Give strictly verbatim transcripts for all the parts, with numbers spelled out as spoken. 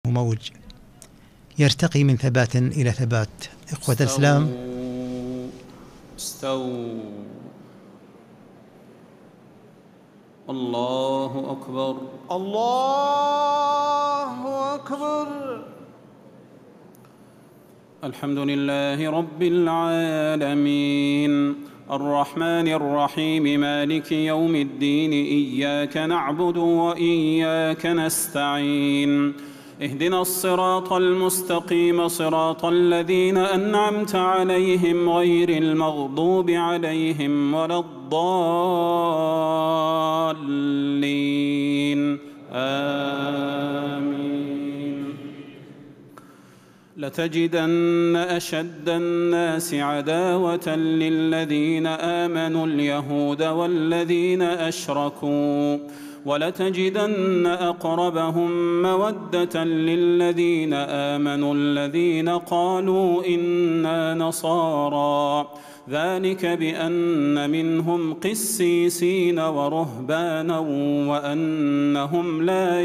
موج يرتقي من ثبات إلى ثبات. إخوة الإسلام، استووا. الله أكبر. الله أكبر. الحمد لله رب العالمين الرحمن الرحيم مالك يوم الدين إياك نعبد وإياك نستعين اهدنا الصراط المستقيم صراط الذين أنعمت عليهم غير المغضوب عليهم ولا الضالين آمين. لتجدن أشد الناس عداوة للذين آمنوا اليهود والذين أشركوا ولتجدن أقربهم مودة للذين آمنوا الذين قالوا إنا نصارى ذلك بأن منهم قسيسين ورهبانا وأنهم لا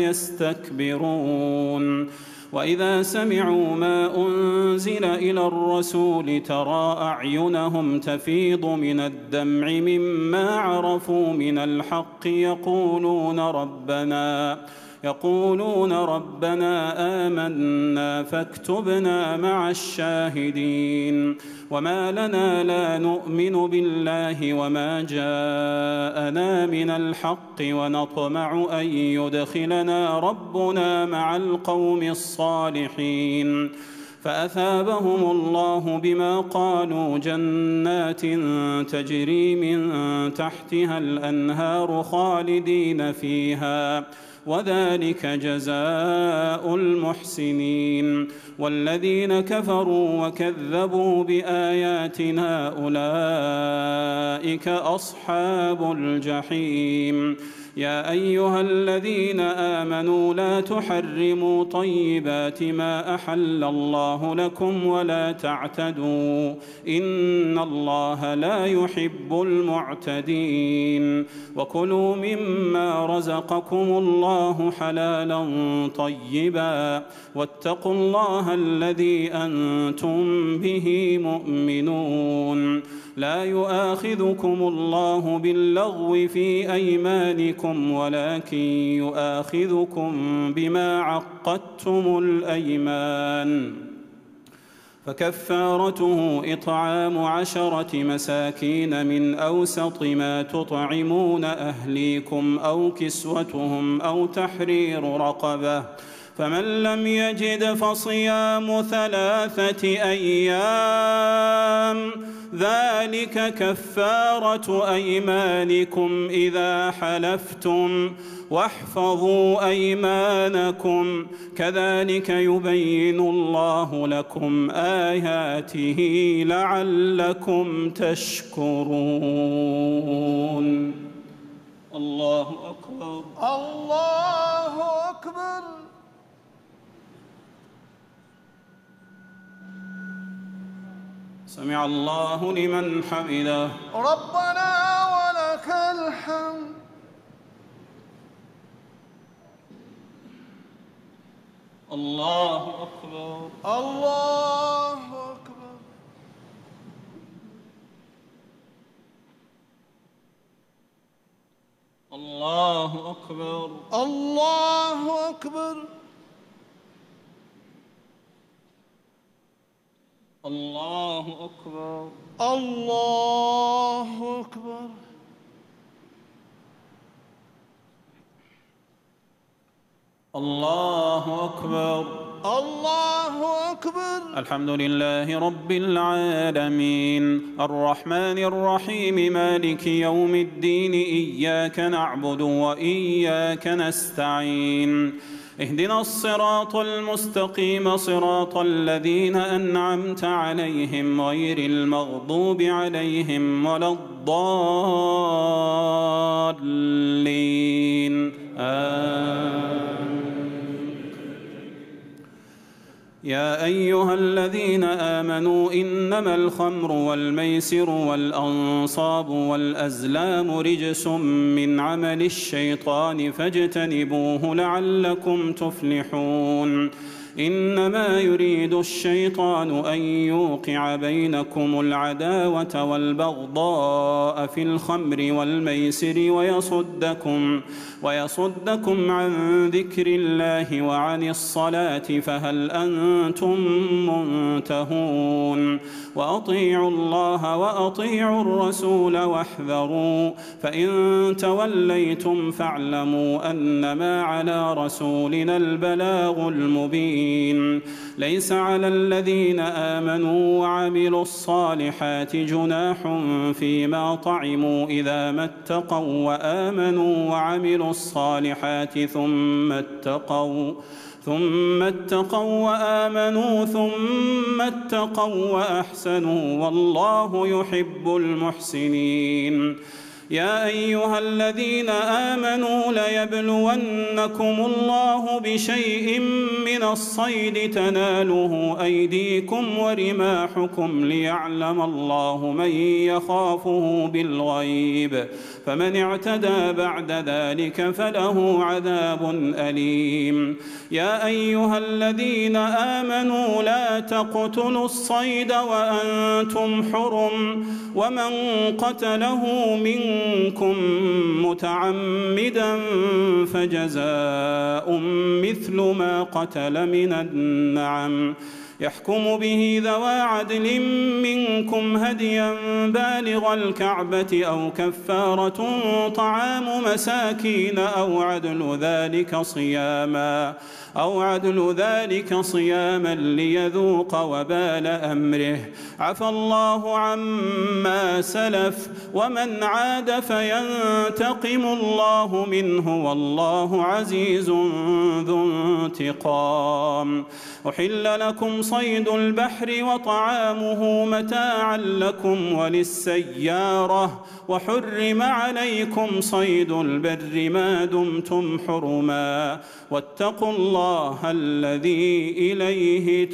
يستكبرون. وإذا سمعوا ما أنزل إلى الرسول ترى أعينهم تفيض من الدمع مما عرفوا من الحق يقولون ربنا يقولون ربنا آمنا فاكتبنا مع الشاهدين. وما لنا لا نؤمن بالله وما جاءنا من الحق ونطمع أن يدخلنا ربنا مع القوم الصالحين. فأثابهم الله بما قالوا جنات تجري من تحتها الأنهار خالدين فيها وذلك جزاء المحسنين. والذين كفروا وكذبوا بآياتنا أولئك أصحاب الجحيم. يا أيها الذين آمنوا لا تحرموا طيبات ما أحل الله لكم ولا تعتدوا إن الله لا يحب المعتدين. وكلوا مما رزقكم الله حلالا طيبا واتقوا الله الذي أنتم به مؤمنون. لا يؤاخذكم الله باللغو في أيمانكم ولكن يؤاخذكم بما عقدتم الأيمان. فكفارته إطعام عشرة مساكين من أوسط ما تطعمون أهليكم أو كسوتهم أو تحرير رقبة فمن لم يجد فصيام ثلاثة أيام ذلك كفارة أيمانكم إذا حلفتم واحفظوا أيمانكم كذلك يبين الله لكم آياته لعلكم تشكرون. الله أكبر. الله أكبر. سمع الله لمن حمده. ربنا ولك الحمد. الله أكبر. الله أكبر. الله أكبر. الله أكبر. الله أكبر. الله أكبر. الله أكبر. الله أكبر. الحمد لله رب العالمين الرحمن الرحيم مالك يوم الدين إياك نعبد وإياك نستعين اهدنا الصراط المستقيم صراط الذين أنعمت عليهم غير المغضوب عليهم ولا الضالين آمين. يا أيها الذين آمنوا إنما الخمر والميسر والأنصاب والأزلام رجس من عمل الشيطان فاجتنبوه لعلكم تفلحون. إنما يريد الشيطان أن يوقع بينكم العداوة والبغضاء في الخمر والميسر ويصدكم, ويصدكم عن ذكر الله وعن الصلاة فهل أنتم منتهون وأطيعوا الله وأطيعوا الرسول واحذروا فإن توليتم فاعلموا أنما على رسولنا البلاغ المبين ليس على الذين آمنوا وعملوا الصالحات جناح فيما طعموا إذا ما اتقوا وآمنوا وعملوا الصالحات ثم اتقوا ثم اتقوا وآمنوا ثم اتقوا وأحسنوا والله يحب المحسنين يا أيها الذين آمنوا ليبلونكم الله بشيء من الصيد تناله أيديكم ورماحكم ليعلم الله من يخافه بالغيب فمن اعتدى بعد ذلك فله عذاب أليم يا أيها الذين آمنوا لا تقتلوا الصيد وأنتم حرم ومن قتله منكم متعمدا فجزاء مثل ما قتل من النعم يحكم به ذوى عدل منكم هديا بالغ الكعبة أو كفارة طعام مساكين أو عدل ذلك صياما أو عدل ذلك صياما ليذوق وبال أمره عفى الله عما سلف ومن عاد فينتقم الله منه والله عزيز ذو انتقام أحل لكم صيد البحر وطعامه متاعا لكم وللسيارة وحرم عليكم صيد البر ما دمتم حرما واتقوا الله الذي إليه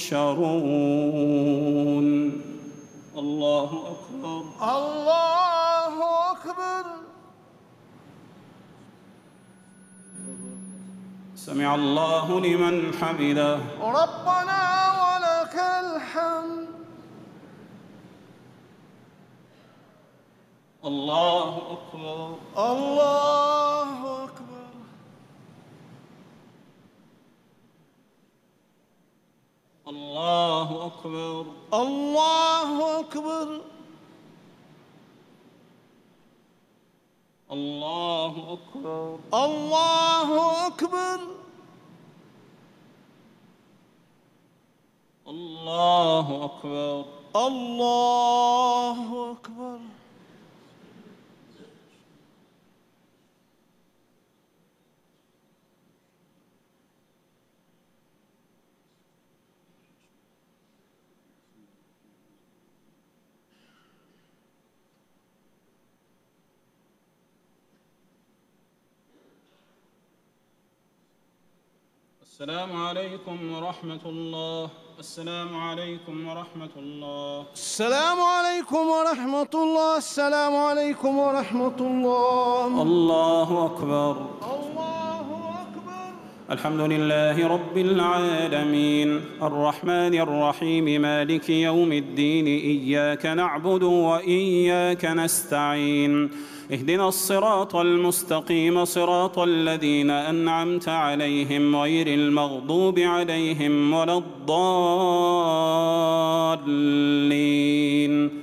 تحشرون الله أكبر الله أكبر سمع الله لمن حمده ربنا ولك الحمد الله أكبر الله أكبر الله أكبر الله أكبر الله أكبر الله أكبر الله أكبر الله أكبر السلام عليكم ورحمة الله السلام عليكم ورحمة الله السلام عليكم ورحمة الله السلام عليكم ورحمة الله الله أكبر الله أكبر الحمد لله رب العالمين الرحمن الرحيم مالك يوم الدين إياك نعبد وإياك نستعين اهدنا الصراط المستقيم صراط الذين أنعمت عليهم غير المغضوب عليهم ولا الضالين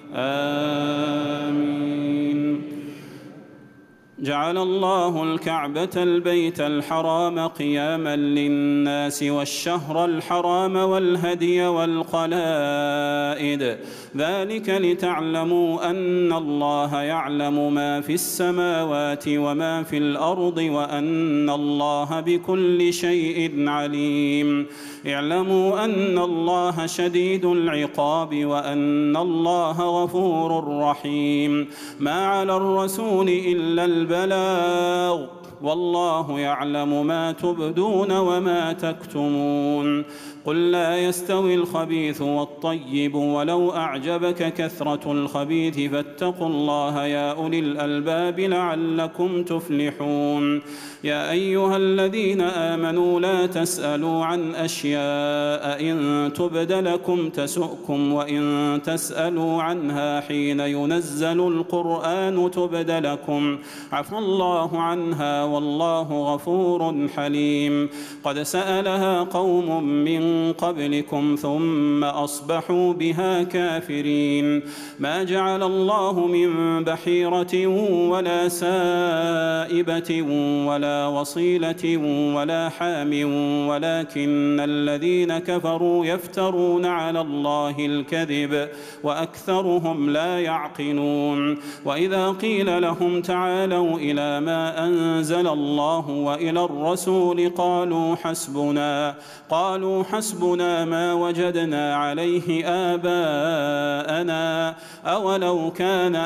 آمين جعل الله الكعبة البيت الحرام قياما للناس والشهر الحرام والهدي والقلائد ذلك لتعلموا أن الله يعلم ما في السماوات وما في الأرض وأن الله بكل شيء عليم اعلموا أن الله شديد العقاب وأن الله غفور رحيم ما على الرسول إلا البلاغ والله يعلم ما تبدون وما تكتمون. قل لا يستوي الخبيث والطيب ولو أعجبك كثرة الخبيث فاتقوا الله يا أولي الألباب لعلكم تفلحون. يا أيها الذين آمنوا لا تسألوا عن أشياء إن تبد لكم تسؤكم وإن تسألوا عنها حين ينزل القرآن تبد لكم عفى الله عنها والله غفور حليم. قد سألها قوم من قبلكم ثم أصبحوا بها كافرين. ما جعل الله من بحيرة ولا سائبة ولا وصيلة ولا حام ولكن الذين كفروا يفترون على الله الكذب وأكثرهم لا يعقلون. وإذا قيل لهم تعالوا إلى ما أنزل الله وإلى الرسول قالوا حسبنا قالوا حسبنا ما وجدنا عليه آباءنا أولو كان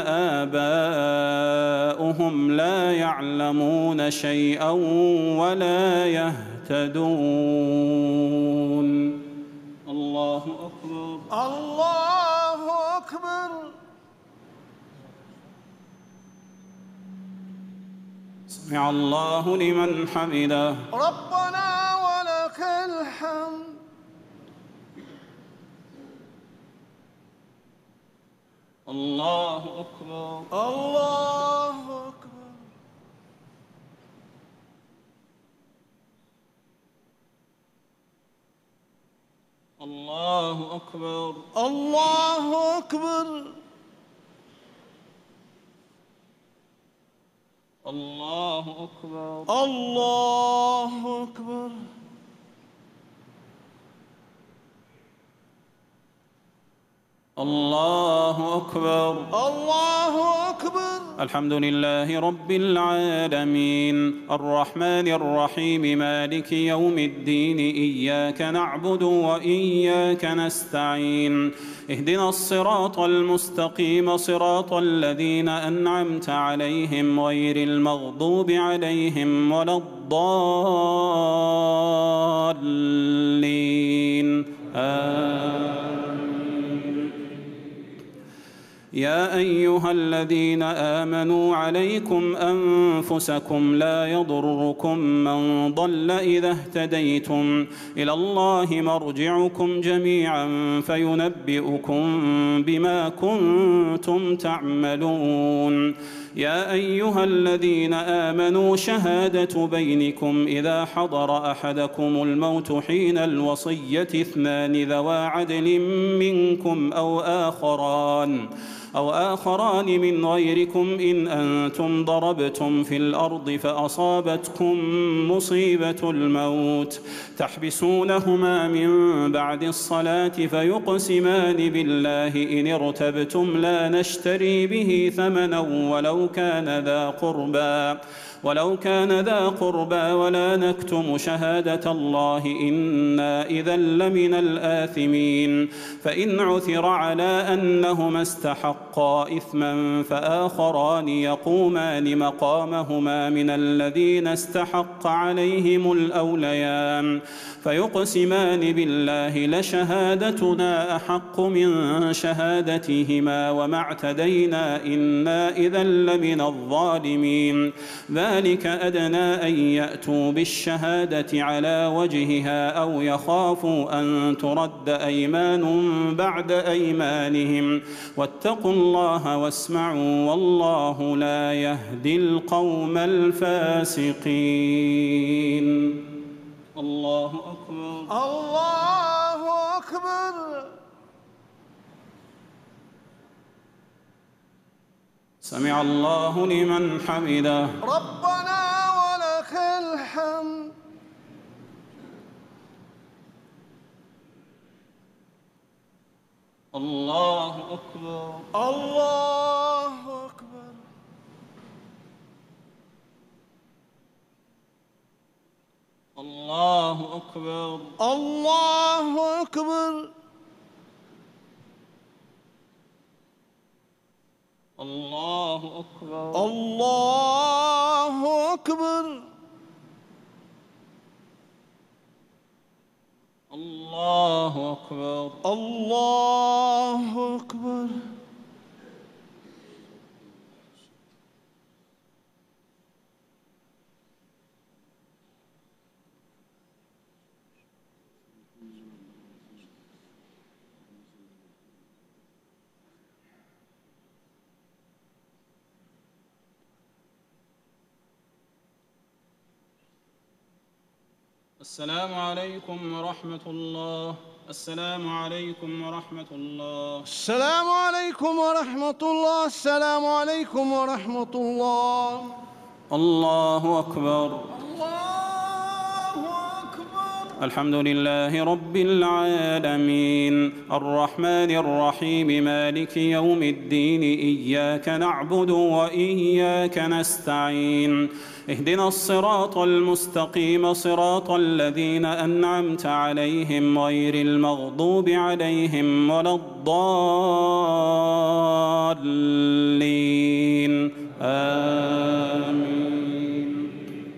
آباؤهم لا يعلمون شيئا ولا يهتدون. الله أكبر. الله أكبر. سمع الله لمن حمده. ربنا ولك الحمد. الله أكبر. الله أكبر. الله أكبر. الله أكبر. الله أكبر. الله أكبر. الله أكبر. الله أكبر. الحمد لله رب العالمين الرحمن الرحيم مالك يوم الدين إياك نعبد وإياك نستعين اهدنا الصراط المستقيم صراط الذين أنعمت عليهم غير المغضوب عليهم ولا الضالين آمين. يا أيها الذين آمنوا عليكم أنفسكم لا يضركم من ضل إذا اهتديتم إلى الله مرجعكم جميعا فينبئكم بما كنتم تعملون. يا أيها الذين آمنوا شهادة بينكم إذا حضر أحدكم الموت حين الوصية اثنان ذوا عدل منكم أو آخران أو آخران من غيركم إن أنتم ضربتم في الأرض فأصابتكم مصيبة الموت تحبسونهما من بعد الصلاة فيقسمان بالله إن ارتبتم لا نشتري به ثمنا ولو كان ذا قربى ولو كان ذا قربى ولا نكتم شهادة الله إنا إذا لمن الآثمين. فإن عثر على أنهما استحقا إثما فآخران يقومان مقامهما من الذين استحق عليهم الأوليان فيقسمان بالله لشهادتنا أحق من شهادتهما وما اعتدينا إنا إذا لمن الظالمين. ذلك أدنى أن يأتوا بالشهادة على وجهها أو يخافوا أن ترد أيمان بعد أيمانهم واتقوا الله واسمعوا والله لا يهدي القوم الفاسقين. الله أكبر. الله أكبر. سمع الله لمن حمده. ربنا ولك الحمد. الله أكبر. الله أكبر. الله أكبر. الله أكبر. الله أكبر. الله أكبر. الله أكبر. الله أكبر. السلام عليكم ورحمة الله. السلام عليكم ورحمة الله. السلام عليكم ورحمة الله. السلام عليكم ورحمة الله. الله أكبر. الله أكبر. الحمد لله رب العالمين الرحمن الرحيم مالك يوم الدين إياك نعبد وإياك نستعين اهدنا الصراط المستقيم صراط الذين أنعمت عليهم غير المغضوب عليهم ولا الضالين آمين.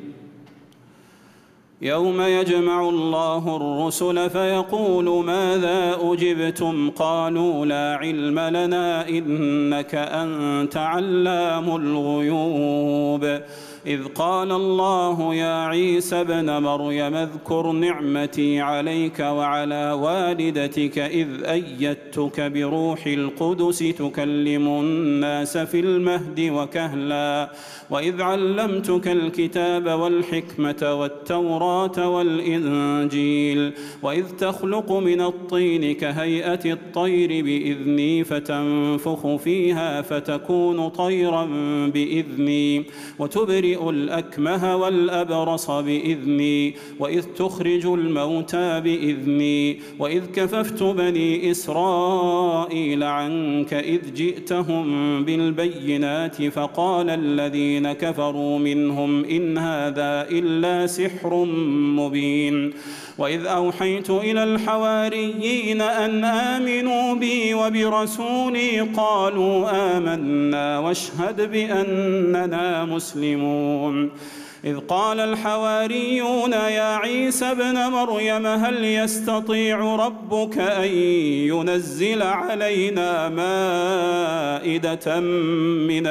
يوم يجمع الله الرسل فيقول ماذا أجبتم قالوا لا علم لنا إنك أنت علام الغيوب إذ قال الله يا عيسى ابن مريم اذكر نعمتي عليك وعلى والدتك إذ أيدتك بروح القدس تكلم الناس في المهد وكهلا وإذ علمتك الكتاب والحكمة والتوراة والإنجيل وإذ تخلق من الطين كهيئة الطير بإذني فتنفخ فيها فتكون طيرا بإذني وتبرئ الأكمه والأبرص بإذني وإذ تخرج الموتى بإذني وإذ كففت بني إسرائيل عنك إذ جئتهم بالبينات فقال الذين كفروا منهم إن هذا إلا سحر مبين وإذ أوحيت إلى الحواريين أن آمنوا بي وبرسولي قالوا آمنا واشهد بأننا مسلمون إذ قال الحواريون يا عيسى ابن مريم هل يستطيع ربك أن ينزل علينا مائدة من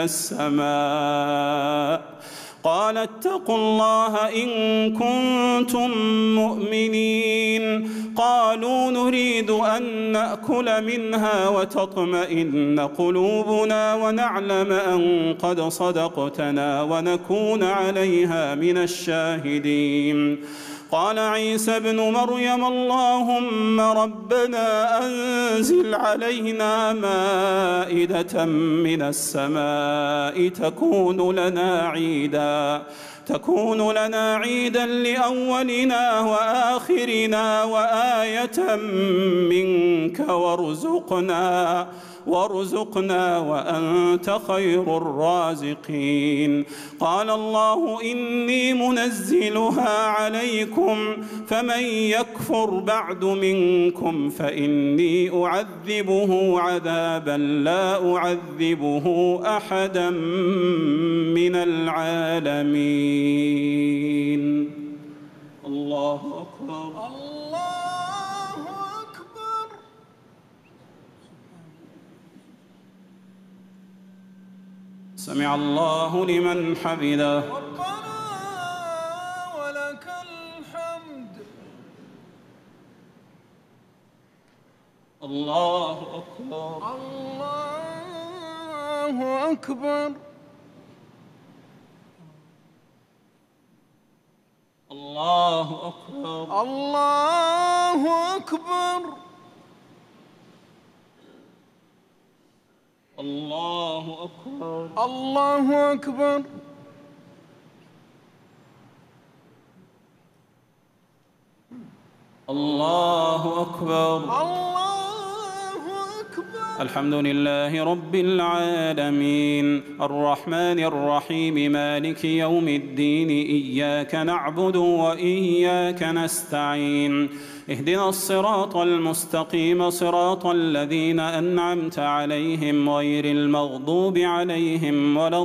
السماء قال اتقوا الله إن كنتم مؤمنين قالوا نريد أن نأكل منها وتطمئن قلوبنا ونعلم أن قد صدقتنا ونكون عليها من الشاهدين قال عيسى ابن مريم اللهم ربنا أنزل علينا مائدة من السماء تكون لنا عيدا تكون لنا عيدا لأولنا وآخرنا وآية منك وارزقنا وارزقنا وأنت خير الرازقين قال الله إني منزلها عليكم فمن يكفر بعد منكم فإني أعذبه عذابا لا أعذبه أحدا من العالمين. الله أكبر. سمع الله لمن حمده. ربنا ولك الحمد. الله أكبر. الله أكبر. الله أكبر. الله أكبر. الله أكبر. الله أكبر. الله أكبر. الله أكبر. الحمد لله رب العالمين الرحمن الرحيم مالك يوم الدين إياك نعبد وإياك نستعين اهدنا الصراط المستقيم صراط الذين أنعمت عليهم غير المغضوب عليهم ولا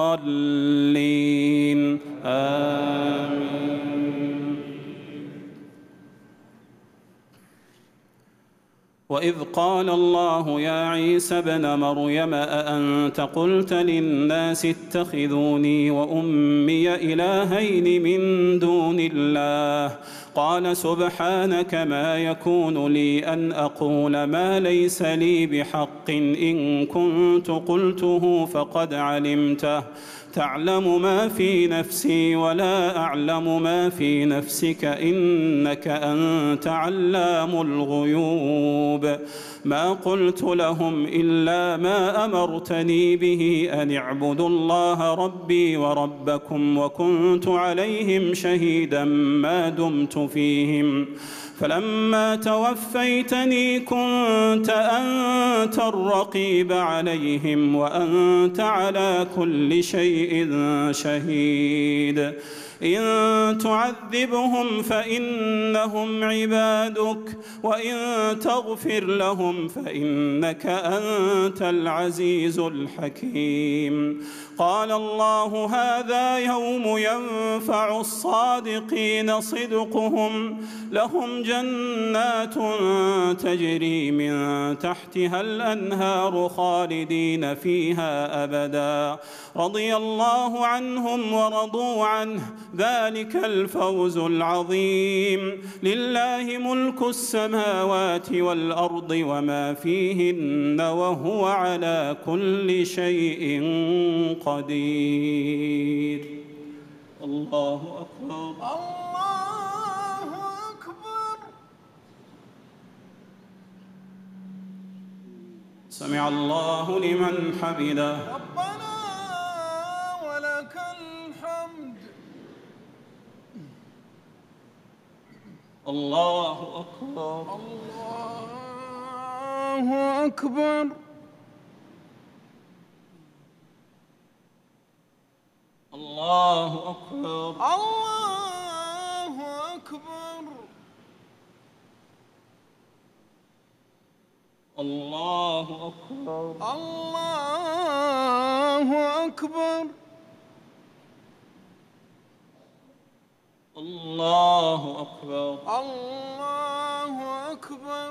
الضالين آمين. وإذ قال الله يا عيسى ابن مريم أأنت قلت للناس اتخذوني وأمي إلهين من دون الله قال سبحانك ما يكون لي أن أقول ما ليس لي بحق إن كنت قلته فقد علمته تعلم ما في نفسي ولا أعلم ما في نفسك إنك أنت علام الغيوب ما قلت لهم إلا ما أمرتني به أن اعبدوا الله ربي وربكم وكنت عليهم شهيدا ما دمت فيهم فلما توفيتني كنت أنت الرقيب عليهم وأنت على كل شيء شهيد إن تعذبهم فإنهم عبادك وإن تغفر لهم فإنك أنت العزيز الحكيم قال الله هذا يوم ينفع الصادقين صدقهم لهم جنات تجري من تحتها الأنهار خالدين فيها أبدا رضي الله عنهم ورضوا عنه ذلك الفوز العظيم لله ملك السماوات والأرض وما فيهن وهو على كل شيء قدير الله أكبر الله أكبر سمع الله لمن حمده ربنا ولك الحمد الله أكبر الله أكبر الله أكبر الله أكبر الله أكبر الله أكبر الله أكبر الله أكبر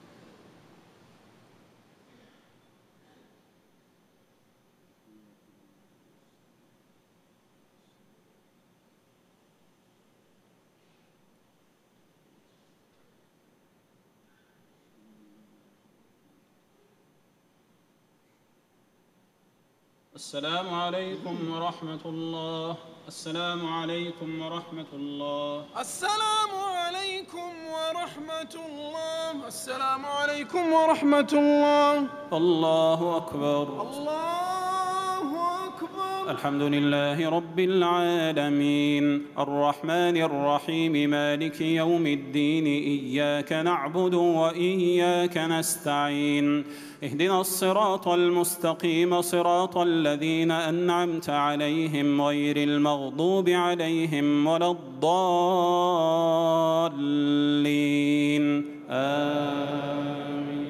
السلام عليكم ورحمة الله السلام عليكم ورحمة الله السلام عليكم ورحمة الله السلام عليكم ورحمة الله الله أكبر الله أكبر الحمد لله رب العالمين الرحمن الرحيم مالك يوم الدين إياك نعبد وإياك نستعين اهدنا الصراط المستقيم صراط الذين أنعمت عليهم غير المغضوب عليهم ولا الضالين آمين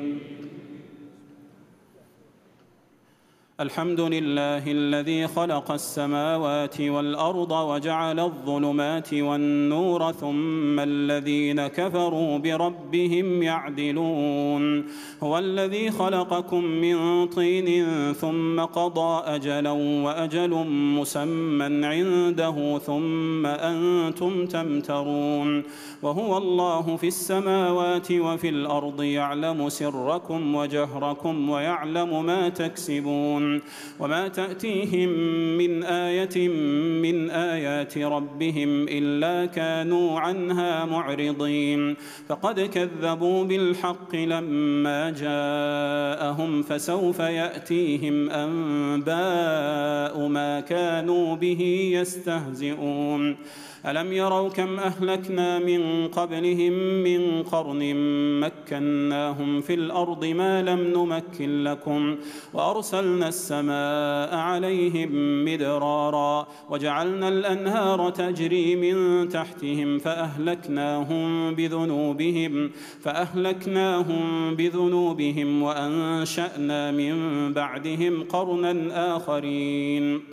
الحمد لله الذي خلق السماوات والأرض وجعل الظلمات والنور ثم الذين كفروا بربهم يعدلون هو الذي خلقكم من طين ثم قضى أجلا وأجل مسمى عنده ثم أنتم تمترون وهو الله في السماوات وفي الأرض يعلم سركم وجهركم ويعلم ما تكسبون وما تأتيهم من آية من آيات ربهم إلا كانوا عنها معرضين فقد كذبوا بالحق لما جاءهم فسوف يأتيهم أنباء ما كانوا به يستهزئون ألم يروا كم أهلكنا من قبلهم من قرن مكناهم في الأرض ما لم نمكن لكم وأرسلنا السماء عليهم مدرارا وجعلنا الأنهار تجري من تحتهم فأهلكناهم بذنوبهم فأهلكناهم بذنوبهم وأنشأنا من بعدهم قرنا آخرين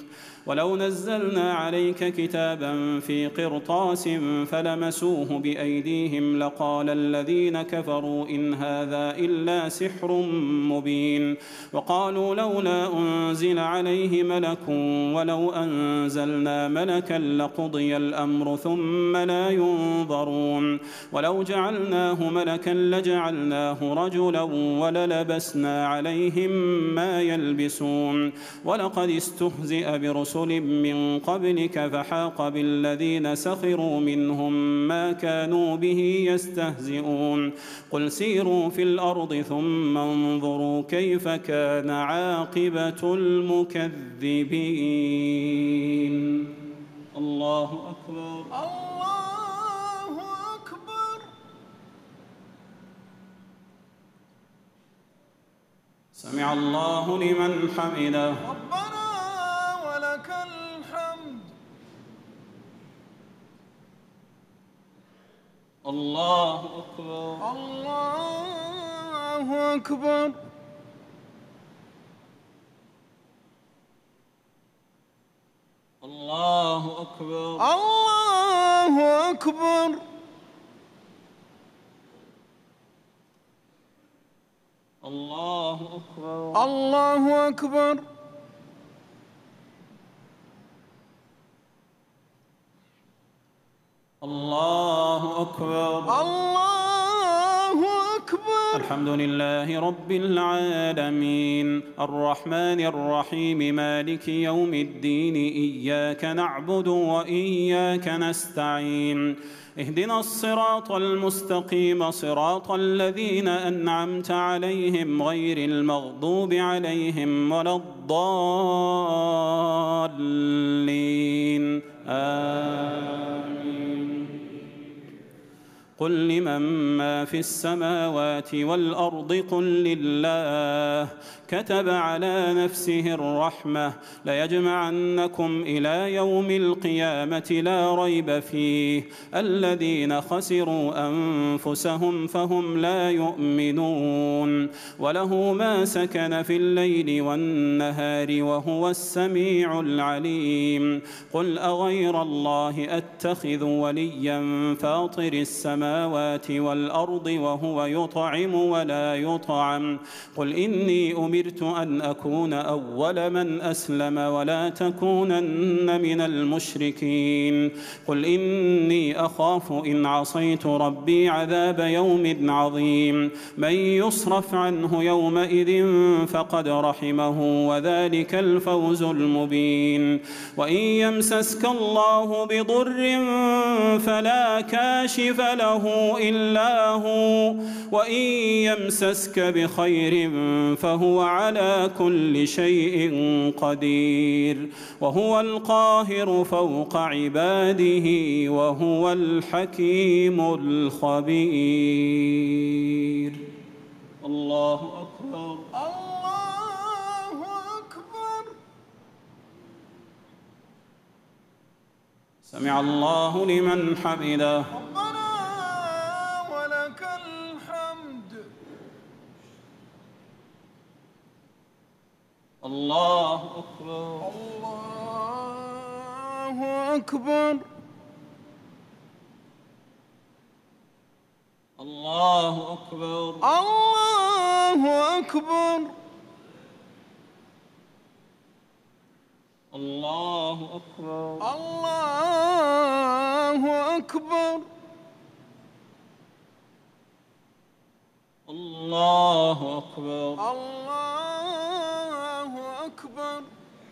ولو نزلنا عليك كتابا في قرطاس فلمسوه بأيديهم لقال الذين كفروا إن هذا إلا سحر مبين وقالوا لولا أنزل عليه ملك ولو أنزلنا ملكا لقضي الأمر ثم لا ينظرون ولو جعلناه ملكا لجعلناه رجلا وللبسنا عليهم ما يلبسون ولقد استهزئ برسل من قبلك فحاق بالذين سخروا منهم ما كانوا به يستهزئون قل سيروا في الأرض ثم انظروا كيف كان عاقبة المكذبين. الله أكبر. الله أكبر. سمع الله لمن حمده. ربنا ولك الحمد. الله أكبر. الله أكبر. الله أكبر. الله أكبر. الله أكبر. الله أكبر. الله أكبر. الله أكبر. الحمد لله رب العالمين الرحمن الرحيم مالك يوم الدين إياك نعبد وإياك نستعين اهدنا الصراط المستقيم صراط الذين أنعمت عليهم غير المغضوب عليهم ولا الضالين آمين. قل لمن ما في السماوات والأرض قل لله كتب على نفسه الرحمة ليجمعنكم إلى يوم القيامة لا ريب فيه الذين خسروا أنفسهم فهم لا يؤمنون وله ما سكن في الليل والنهار وهو السميع العليم. قل أغير الله أتخذ وليا فاطر السماوات والأرض وهو يطعم ولا يطعم قل إني أمرت أن أكون أول من أسلم ولا تكونن من المشركين. قل إني أخاف إن عصيت ربي عذاب يوم عظيم من يصرف عنه يومئذ فقد رحمه وذلك الفوز المبين. وإن يمسسك الله بضر فلا كاشف له إلا هو وإن يمسسك بخير فهو على كل شيء قدير وهو القاهر فوق عباده وهو الحكيم الخبير. الله أكبر. الله أكبر. سمع الله لمن حمده. ربنا ولك الحمد. الله أكبر. الله أكبر. الله أكبر. الله أكبر. الله أكبر. الله أكبر. الله أكبر. الله أكبر.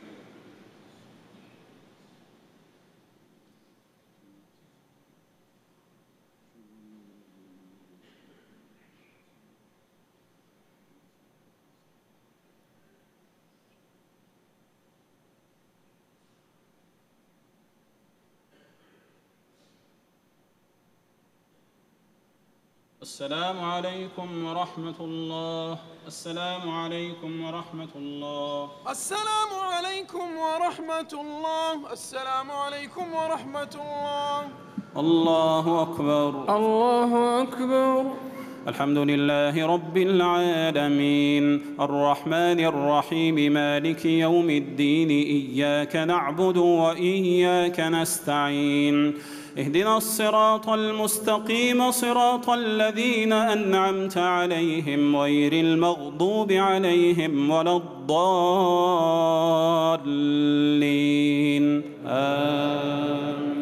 السلام عليكم ورحمة الله. السلام عليكم ورحمة الله. السلام عليكم ورحمة الله. السلام عليكم ورحمة الله. الله أكبر. الله أكبر. الحمد لله رب العالمين الرحمن الرحيم مالك يوم الدين إياك نعبد وإياك نستعين اهدنا الصراط المستقيم صراط الذين أنعمت عليهم غير المغضوب عليهم ولا الضالين آمين.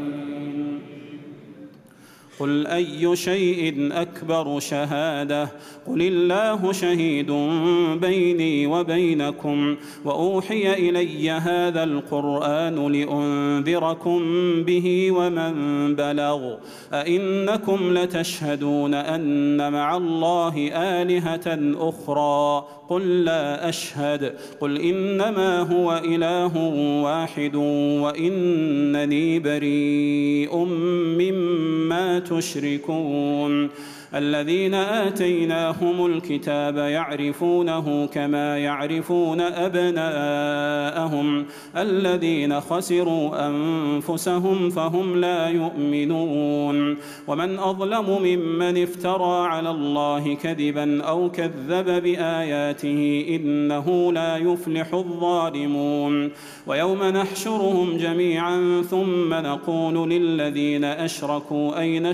قل أي شيء أكبر شهادة قل الله شهيد بيني وبينكم وأوحي إلي هذا القرآن لأنذركم به ومن بلغ أئنكم لتشهدون أن مع الله آلهة أخرى قل لا أشهد قل إنما هو إله واحد وإنني بريء مما تشركون الذين آتيناهم الكتاب يعرفونه كما يعرفون أبناءهم الذين خسروا أنفسهم فهم لا يؤمنون ومن أظلم ممن افترى على الله كذبا أو كذب بآياته إنه لا يفلح الظالمون ويوم نحشرهم جميعا ثم نقول للذين أشركوا أين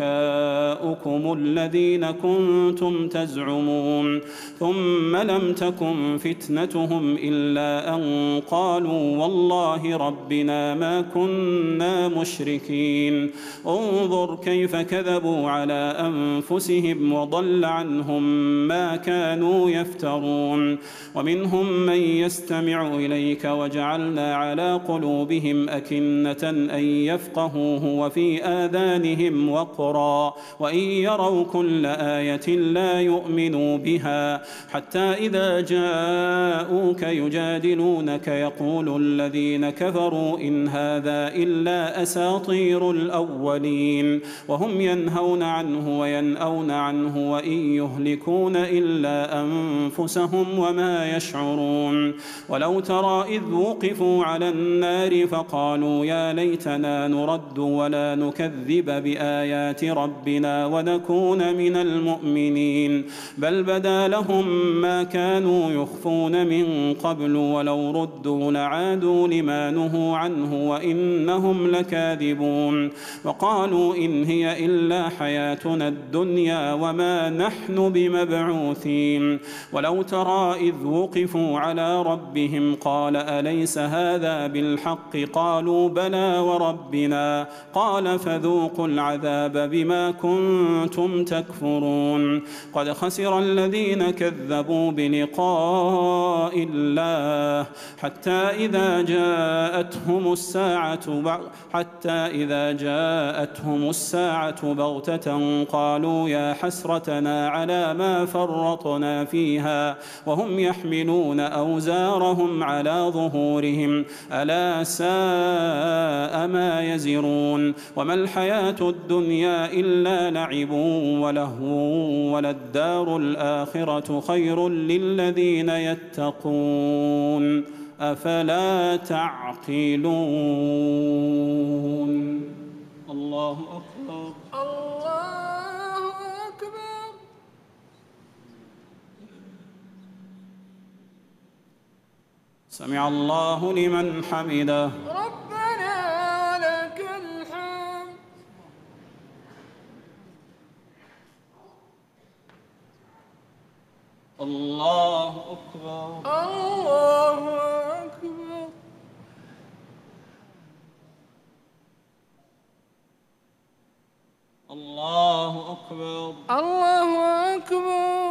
شركاؤكم الذين كنتم تزعمون ثم لم تكن فتنتهم إلا أن قالوا والله ربنا ما كنا مشركين انظر كيف كذبوا على أنفسهم وضل عنهم ما كانوا يفترون ومنهم من يستمع إليك وجعلنا على قلوبهم أكنة أن يفقهوه وفي آذانهم وقرا وإن يروا كل آية لا يؤمنوا بها حتى إذا جاءوك يجادلونك يقول الذين كفروا إن هذا إلا أساطير الأولين وهم ينهون عنه وينأون عنه وإن يهلكون إلا أنفسهم وما يشعرون ولو ترى إذ وقفوا على النار فقالوا يا ليتنا نرد ولا نكذب بآيات ربنا ونكون من المؤمنين بل بدا لهم ما كانوا يخفون من قبل ولو ردوا لعادوا لما نهوا عنه وإنهم لكاذبون وقالوا إن هي إلا حياتنا الدنيا وما نحن بمبعوثين ولو ترى إذ وقفوا على ربهم قال أليس هذا بالحق قالوا بلى وربنا قال فذوقوا العذاب بما كنتم تكفرون قد خسر الذين كذبوا بلقاء الله حتى إذا جاءتهم الساعة حتى إذا جاءتهم الساعة بغتة قالوا يا حسرتنا على ما فرطنا فيها وهم يحملون أوزارهم على ظهورهم ألا ساء ما يزرون وما الحياة الدنيا إلا لعب ولهو وللدار الآخرة خير للذين يتقون أفلا تعقلون الله أكبر الله أكبر سمع الله لمن حمده ربنا ولك الحمد الله أكبر الله أكبر الله أكبر الله أكبر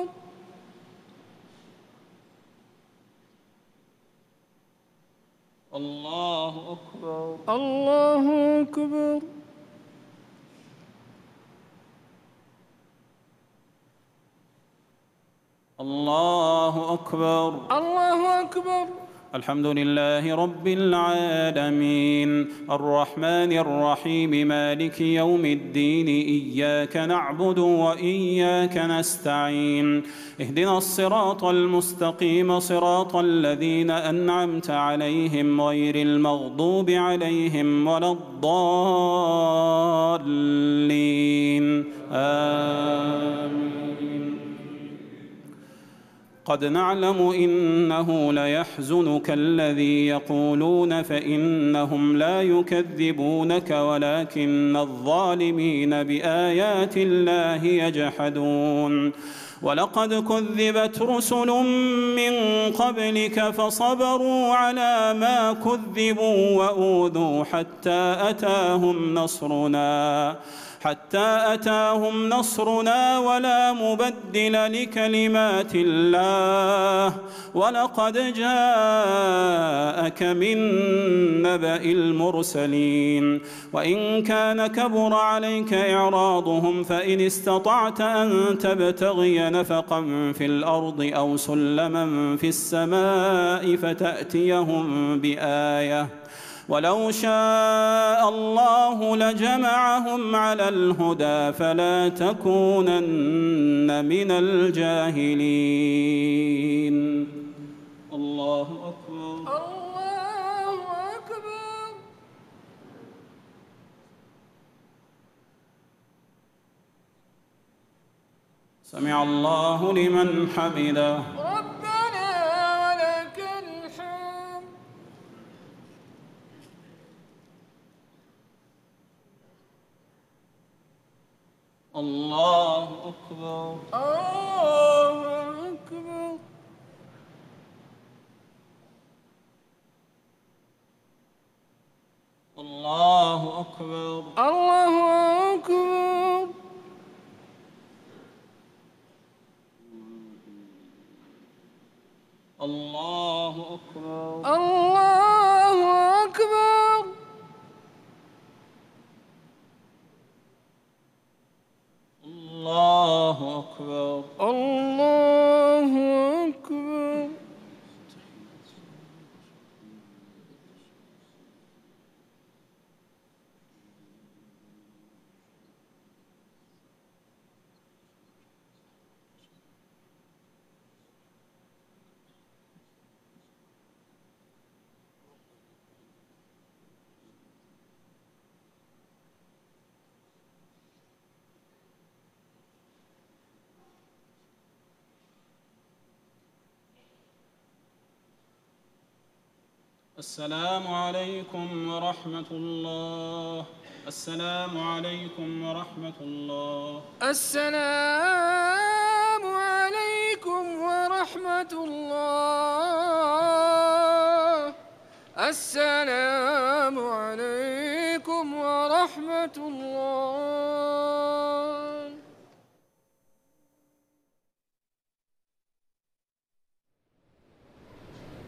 الله أكبر الله أكبر الله أكبر الله أكبر الحمد لله رب العالمين الرحمن الرحيم مالك يوم الدين إياك نعبد وإياك نستعين اهدنا الصراط المستقيم صراط الذين أنعمت عليهم غير المغضوب عليهم ولا الضالين آمين قد نعلم إنه ليحزنك الذي يقولون فإنهم لا يكذبونك ولكن الظالمين بآيات الله يجحدون ولقد كذبت رسل من قبلك فصبروا على ما كذبوا وأوذوا حتى أتاهم نصرنا حتى أتاهم نصرنا ولا مبدل لكلمات الله ولقد جاءك من نبأ المرسلين وإن كان كبر عليك إعراضهم فإن استطعت أن تبتغي نفقا في الأرض أو سلما في السماء فتأتيهم بآية ولو شاء الله لجمعهم على الهدى فلا تكونن من الجاهلين. الله أكبر. الله أكبر. سمع الله لمن حمده. الله أكبر. الله أكبر. الله أكبر. الله أكبر. الله أكبر. الله أكبر. الله أكبر. الله أكبر. السلام عليكم ورحمة الله. السلام عليكم ورحمة الله. السلام عليكم ورحمة الله. السلام عليكم ورحمة الله.